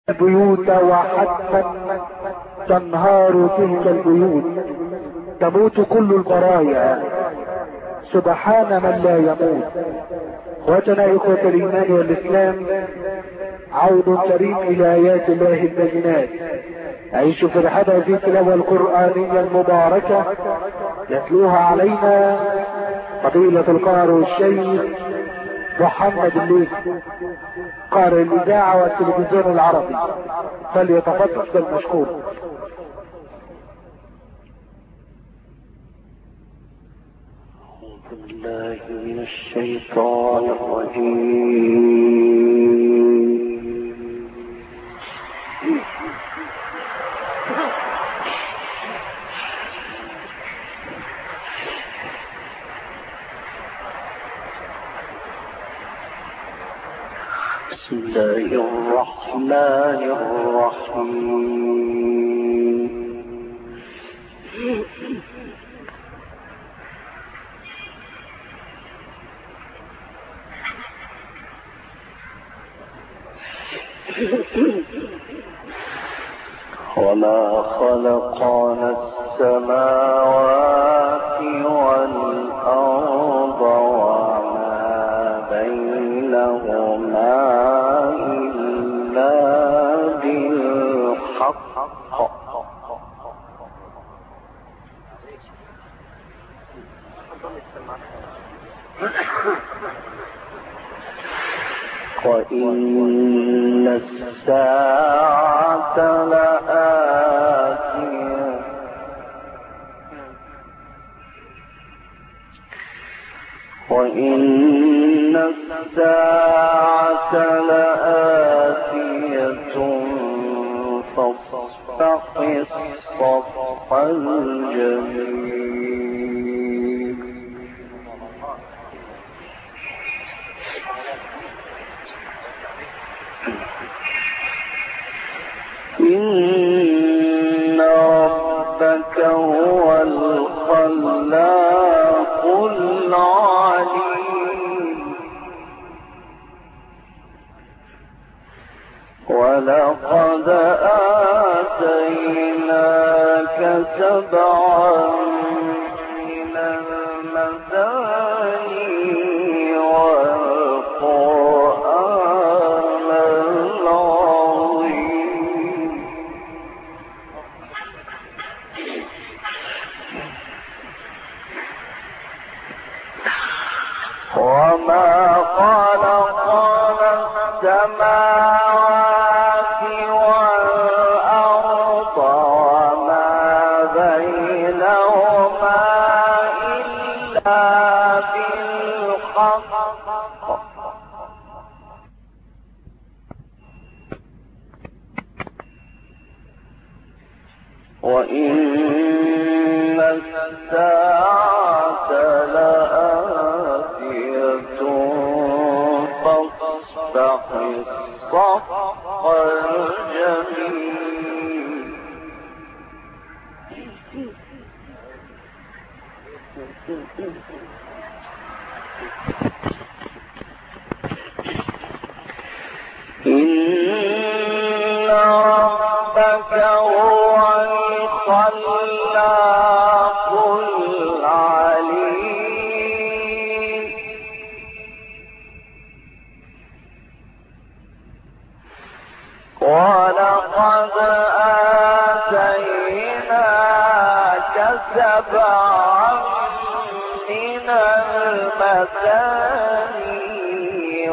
البيوت وحتما تنهار تلك البيوت، تموت كل البرايا سبحان من لا يموت. اخوتنا اخوة الايمان والاسلام، عود كريم الى ايات الله البينات. نعيش في رحاب هذه التلاوة القرآنية المباركة يتلوها علينا فضيلة القارئ الشيخ محمد الليث، قارئ الاذاعة والتلفزيون العربي، فليتفضل مشكور. أعوذ بالله من الشيطان الرجيم. بسم الله الرحمن الرحيم. وما خلقنا السماوات والأرض وما بينهما إلا بالحق وإن الساعة لآتية فاصفح الصفح الجميل. إن ربك هو الخلاق العليم. ولقد آتيناك 7 من المثاني والقرآن العظيم. وما خلقنا السماوات والأرض وما بينهما إلا بالحق وإن الساعة لآتية فاصفح الصفح الجميل. إن ربك هو الخلاق العليم. ولقد آتيناك 7 من المثاني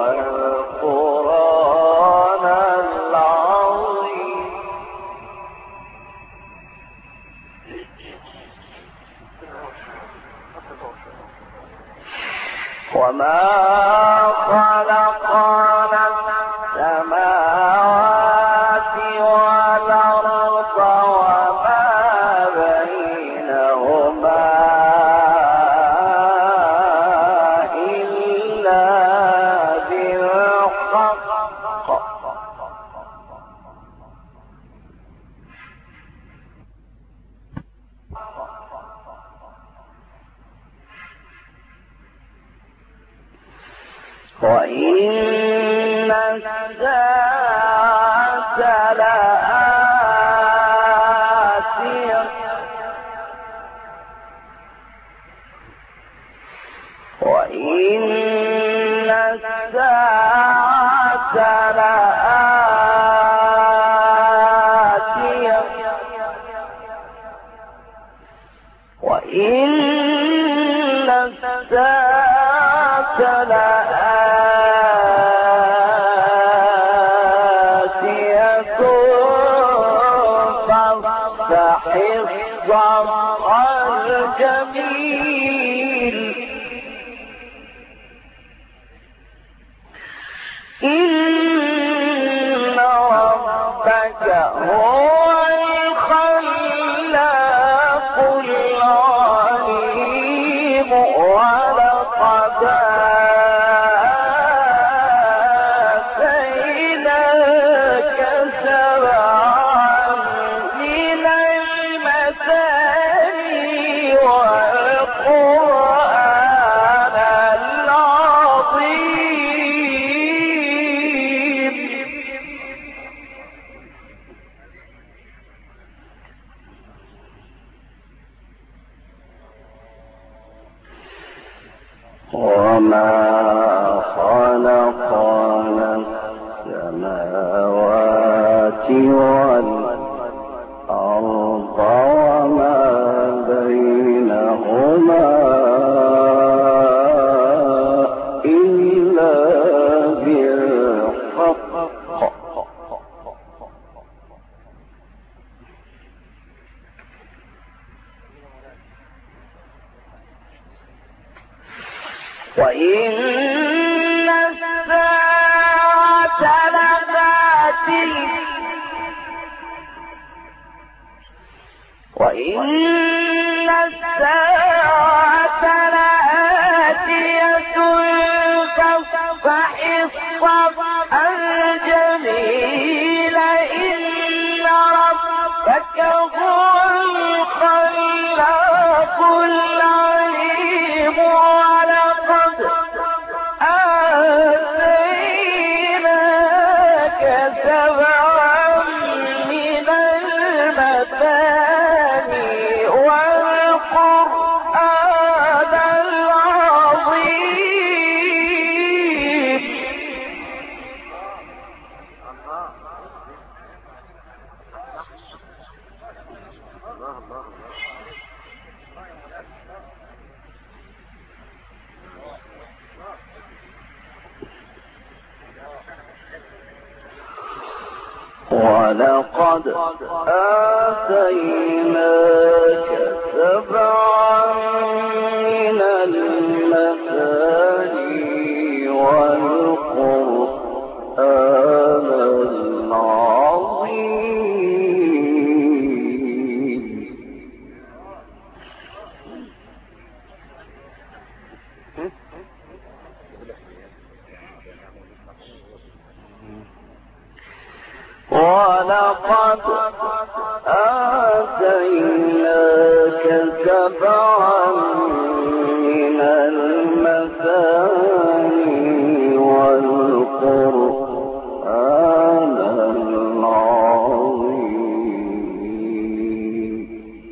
والقرآن العظيم. وما خلقنا السماوات والأرض وما بينهما إلا بالحق وإن الساعة لآتية وإن الساعة لآتية فاصفح الصفح الجميل إن ربك هو الخلاق العليم ولقد آتيناك سبعا من المثاني والقرآن العظيم وما خلقنا السماوات والأرض وما بينهما إلا بالحق وإن الساعة لآتية وإن الساعة لآتية فاصفح الصفح الجميل إن ربك هو الخلاق العليم ولقد آتيناك سبعا من المثاني والقرآن العظيم ولقد آتيناك سبعا من المثاني والقرآن العظيم ولقد آتيناك سبعا من المثاني والقرآن العظيم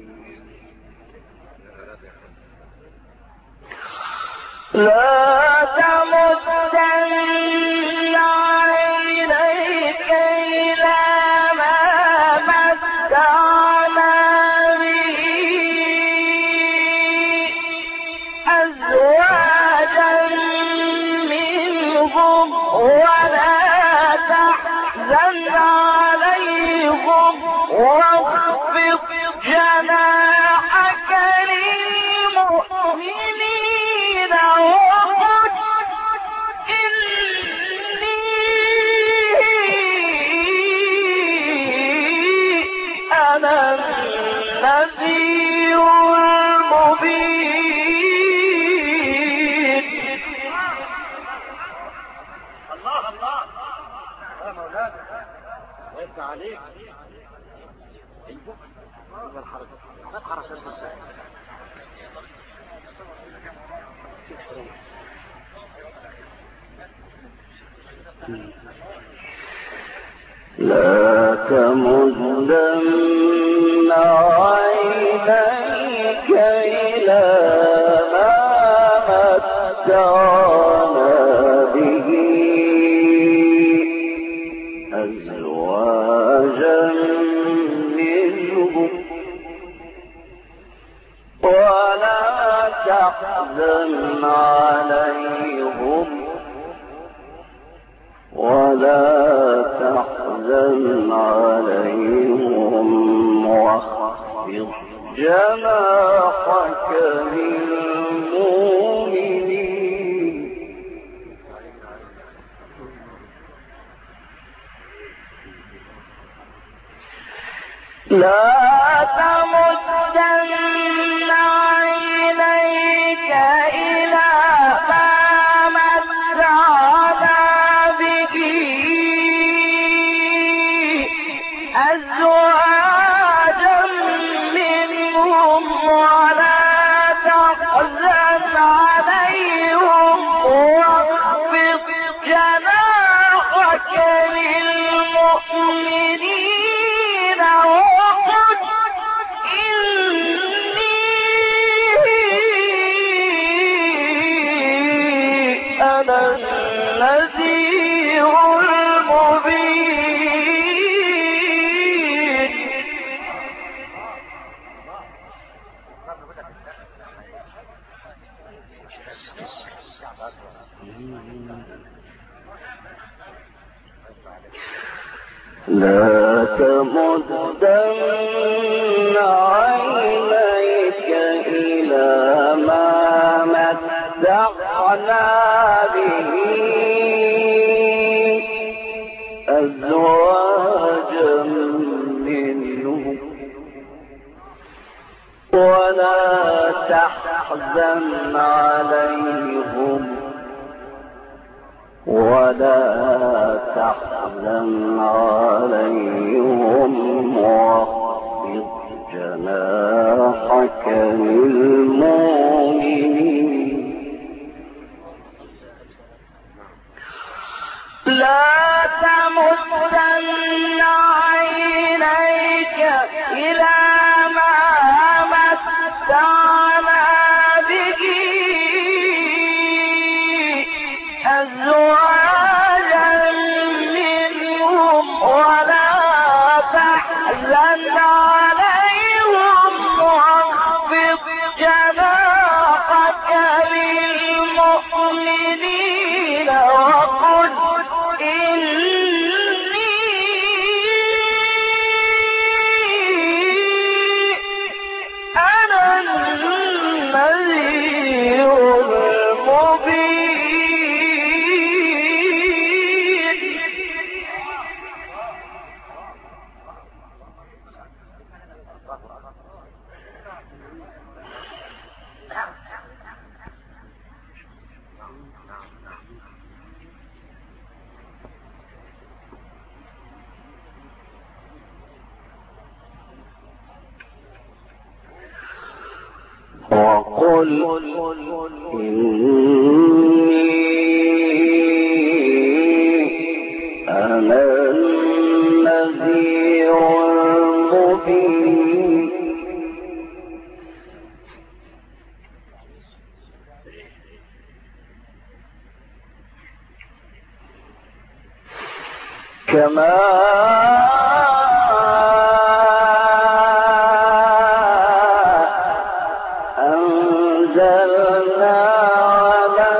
لا تمدن عينيك إلى ما متعنا به أزواجا منهم ولا تحزن عليهم واخفض جناحك للمؤمنين وقل إني أنا النذير المبين. الله الله يا مولانا ويفتح عليك. لا تمدن عينيك إلى ما متعنا به تحزن عليهم واخفض جناحك للمؤمنين. لا تمدن عينيك إلى ما متعنا به أزواجا منهم ولا تحزن عليهم واخفض جناحك للمؤمنين وقل إني أنا النذير المبين. لا تمدن عينيك إلى ما متعنا به أزواجا منهم ولا تحزن عليهم واخفض جناحك للمؤمنين. لا تمدن عينيك إلى ما متعنا به أزواجا منهم ولا تحزن عليهم واخفض جناحك للمؤمنين وقل إني أنا النذير المبين. وقل إني أنا النذير المبين. كما أنزلنا على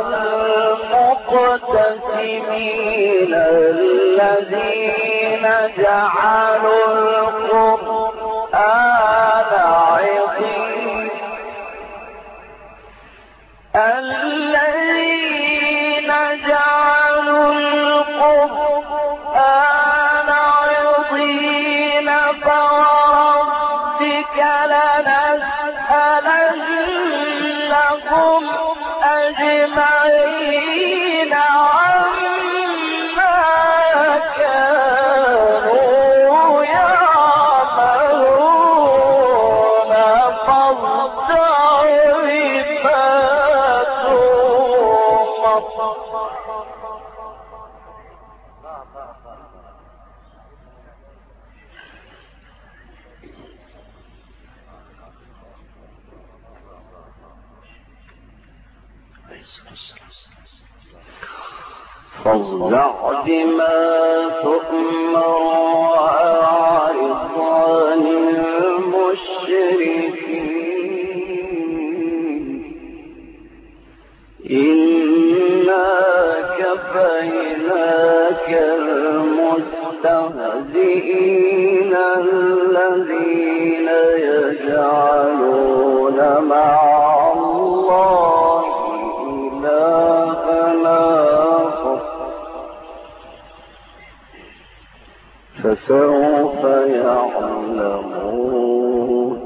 المقتسمين الذين جعلوا القرآن عظيم الذين جعلوا القرآن عظيم فوربك لنسألنهم أجمعين عما كانوا يعملون فاصدع بما تؤمر. فاصدع بما تؤمر وأعرض عن المشركين. المستهزئين الذين يجعلون مع الله إلها آخر فسوف يعلمون.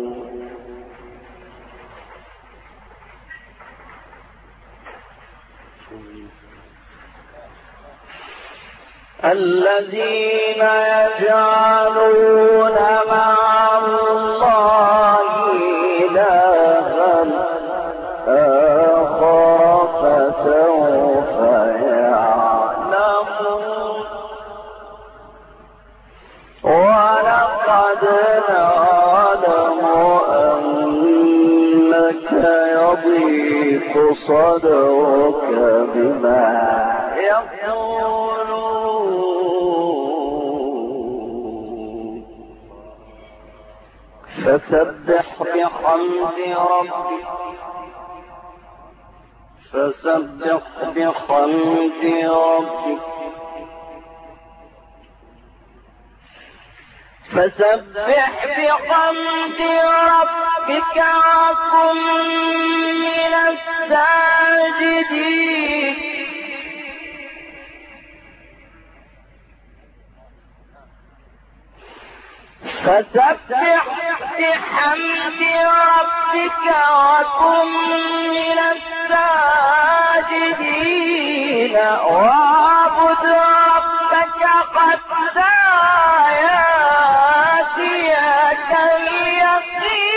الذين يجعلون مع الله إلها آخر فسوف يعلمون. ولقد نعلم أنك يضيق صدرك بما يقولون فسبح بحمد ربك وكن من الساجدين. فسبح بحمد ربك وكن من الساجدين واعبد ربك حتى يأتيك اليقين.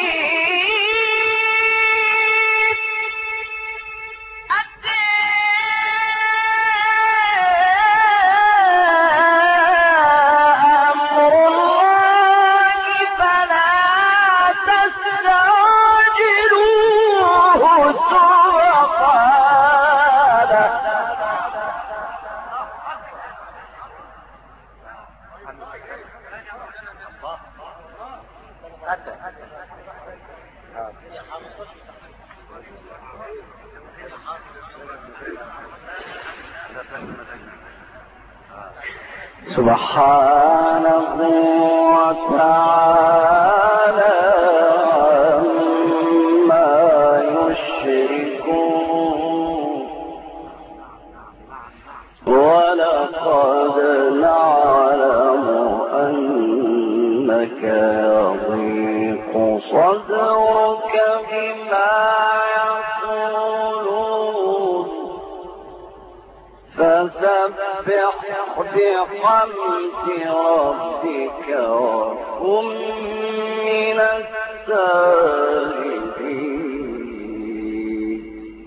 سبحانه وتعالى عما يشركون. ولقد نعلم أنك يضيق صدرك بما يقولون فسبح بحمد ربك وكن من الساجدين.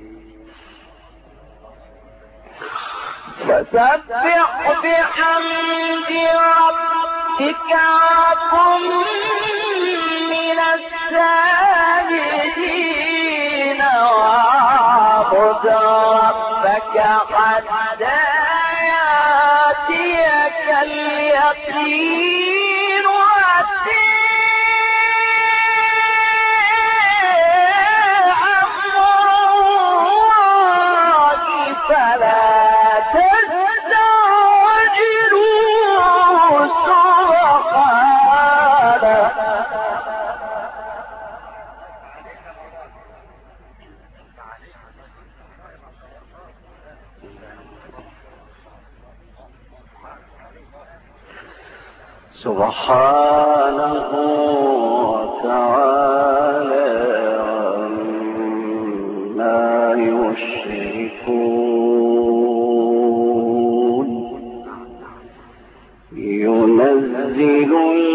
فسبح بحمد ربك وكن من الساجدين واعبد ربك حتى يأتيك اليقين. أمر الله فلا تستعجلوه سبحانه. سبحانه وتعالى عما يشركون. ينزل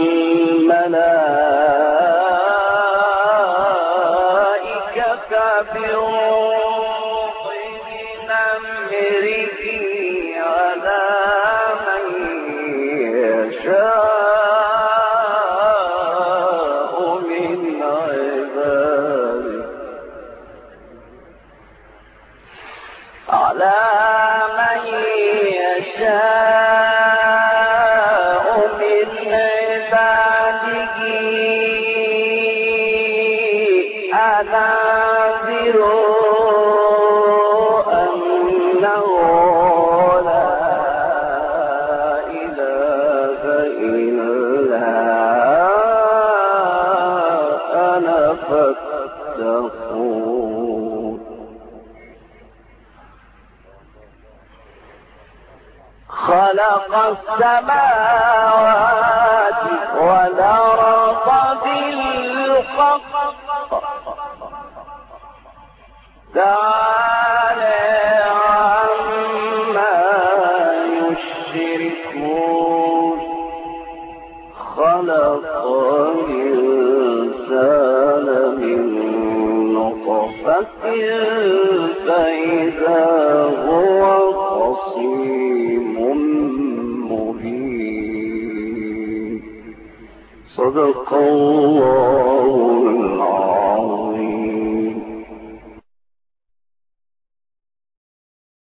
الملائكة بالروح من أمره على من يشاء من عباده السماوات والأرض بالحق تعالى عما يشركون خلق الإنسان من نطفة فإذا هو خصيم مبين صدق الله